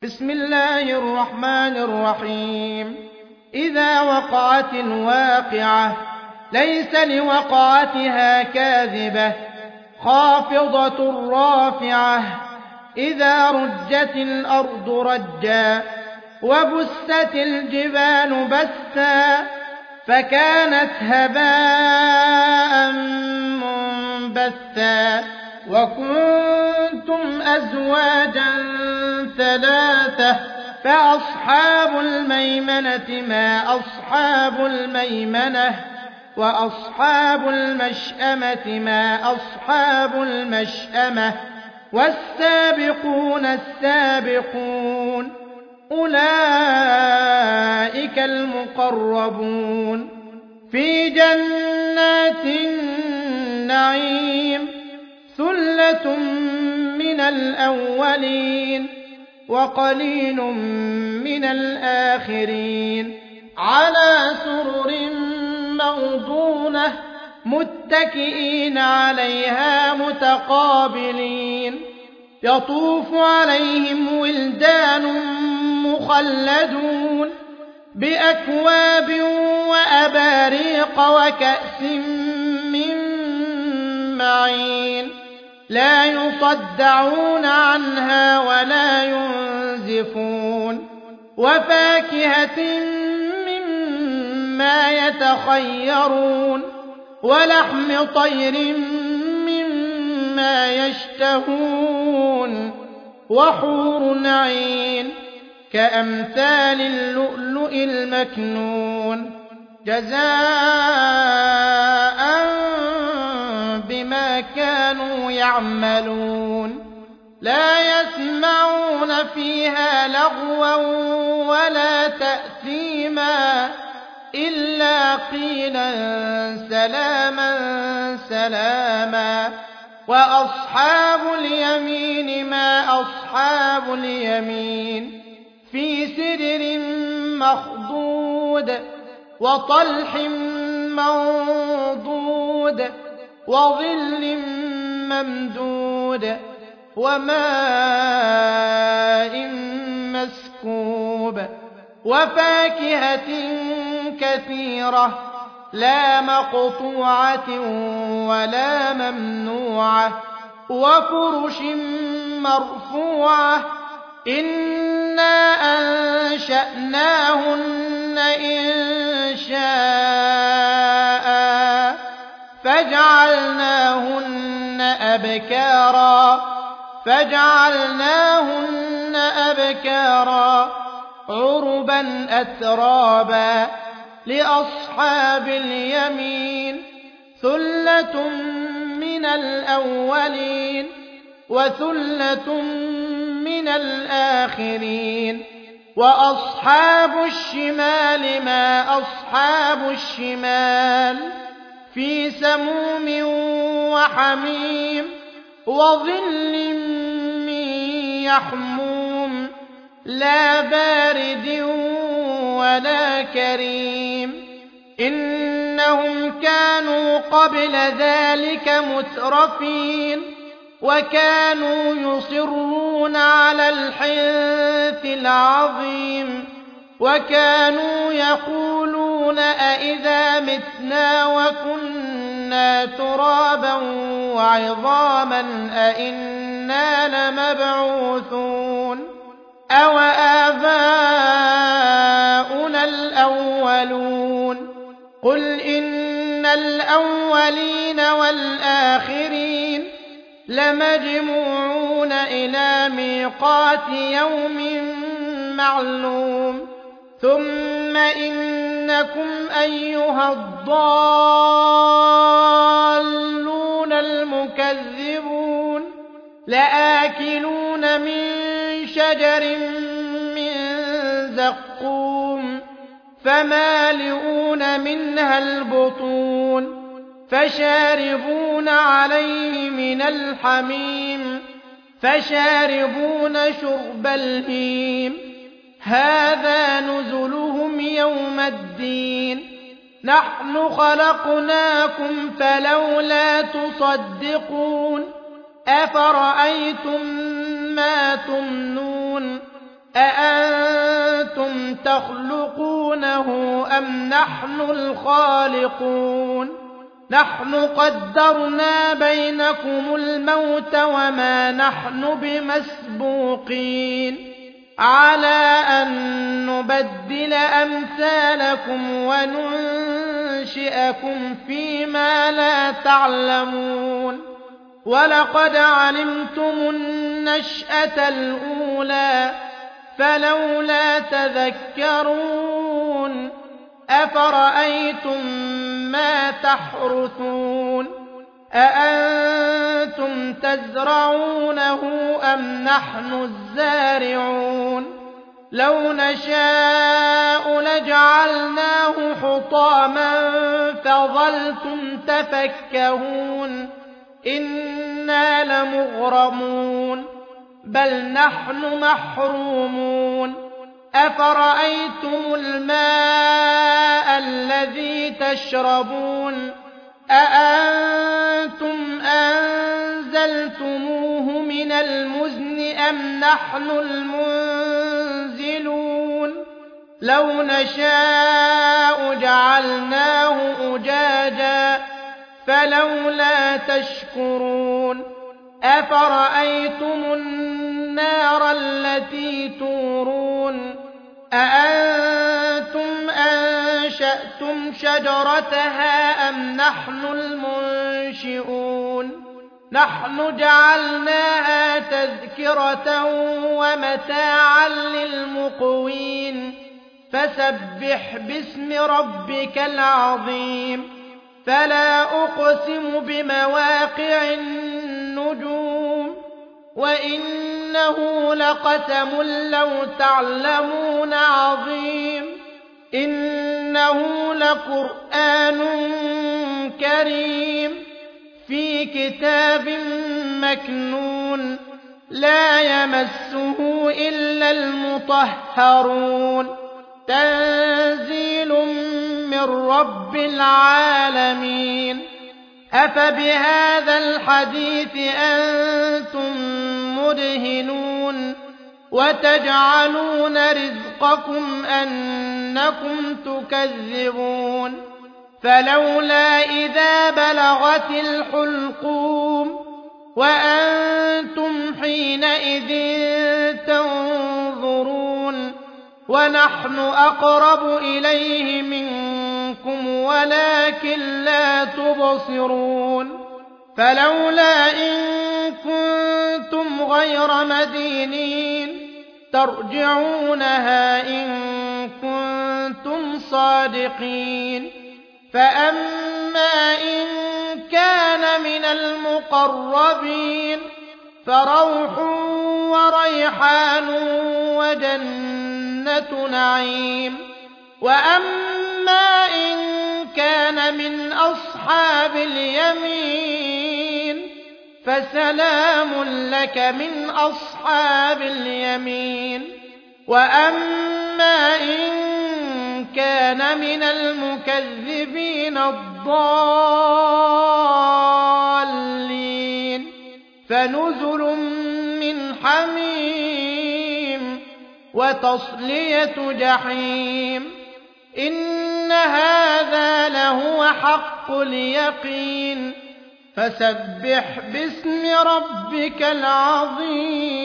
بسم الله الرحمن الرحيم إذا وقعت الواقعة ليس لوقعتها كاذبة خافضة رافعة إذا رجت الأرض رجا وبست الجبال بسا فكانت هباء منبثا وكنتم أزواجا ثلاثة فأصحاب الميمنة ما أصحاب الميمنة وأصحاب المشأمة ما أصحاب المشأمة والسابقون السابقون أولئك المقربون في جنات النعيم ثلة من الأولين وقليل من الآخرين على سرر موضونة متكئين عليها متقابلين يطوف عليهم ولدان مخلدون بأكواب وأباريق وكأس من معين لا يصدعون عنها ولا ينزفون وفاكهة مما يتخيرون ولحم طير مما يشتهون وحور عين كأمثال اللؤلؤ المكنون جزاء بما كانوا يعملون لا يسمعون فيها لغوا ولا تأثيما إلا قيلا سلاما سلاما وأصحاب اليمين ما أصحاب اليمين في سدر مخضود وطلح منضود وظل ممدود وماء مسكوب وفاكهة كثيرة لا مقطوعة ولا ممنوعة وفرش مرفوعة إنا أنشأناهن إنشاء فجعلناهن أبكارا عربا أترابا لأصحاب اليمين ثلة من الأولين وثلة من الآخرين وأصحاب الشمال ما أصحاب الشمال في سموم وحميم وظل من يحموم لا بارد ولا كريم إنهم كانوا قبل ذلك مترفين وكانوا يصرون على الحنث العظيم وكانوا يقولون أئذا متنا وكنا ترابا وعظاما أئنا لمبعوثون أو آباؤنا الأولون قل إن الأولين والآخرين لمجموعون إلى ميقات يوم معلوم ثم إنكم أيها الضالون المكذبون لآكلون من شجر من زقوم فمالئون منها البطون فشاربون عليه من الحميم فشاربون شرب الهيم هذا نزلهم يوم الدين نحن خلقناكم فلولا تصدقون أفرأيتم ما تمنون أأنتم تخلقونه أم نحن الخالقون نحن قدرنا بينكم الموت وما نحن بمسبوقين على أن نبدل أمثالكم وننشئكم فيما لا تعلمون ولقد علمتم النشأة الأولى فلولا تذكرون أفرأيتم ما تحرثون أأنتم تزرعونه أم نحن الزارعون لو نشاء لجعلناه حطاما فظلتم تفكهون إنا لمغرمون بل نحن محرومون أفرأيتم الماء الذي تشربون أأنتم أنزلتموه من المزن أم نحن المنزلون لو نشاء جعلناه أجاجا فلولا تشكرون أفرأيتم النار التي تورون أأنتم أنشأتم شجرتها أم نحن المنشئون نحن جعلناها تذكرة ومتاعا للمقوين فسبح باسم ربك العظيم فلا أقسم بمواقع النجوم وإنه لقسم لو تعلمون عظيم إنه لقرآن كريم في كتاب مكنون لا يمسه إلا المطهرون تنزيل من رب العالمين أفبهذا الحديث أنتم مدهنون وتجعلون رزقكم أنكم تكذبون فلولا إذا بلغت الحلقوم وأنتم حينئذ تنظرون ونحن أقرب إليه منكم ولكن لا تبصرون فلولا إن كنتم غير مدينين ترجعونها إن كنتم صادقين فأما إن كان من المقربين فروح وريحان وجنة نعيم وأما إن كان من أصحاب اليمين فسلام لك من أصحاب اليمين وأما إن كان من المكذبين الضالين فنزل من حميم وتصلية جحيم إن هذا لهو حق اليقين فسبح باسم ربك العظيم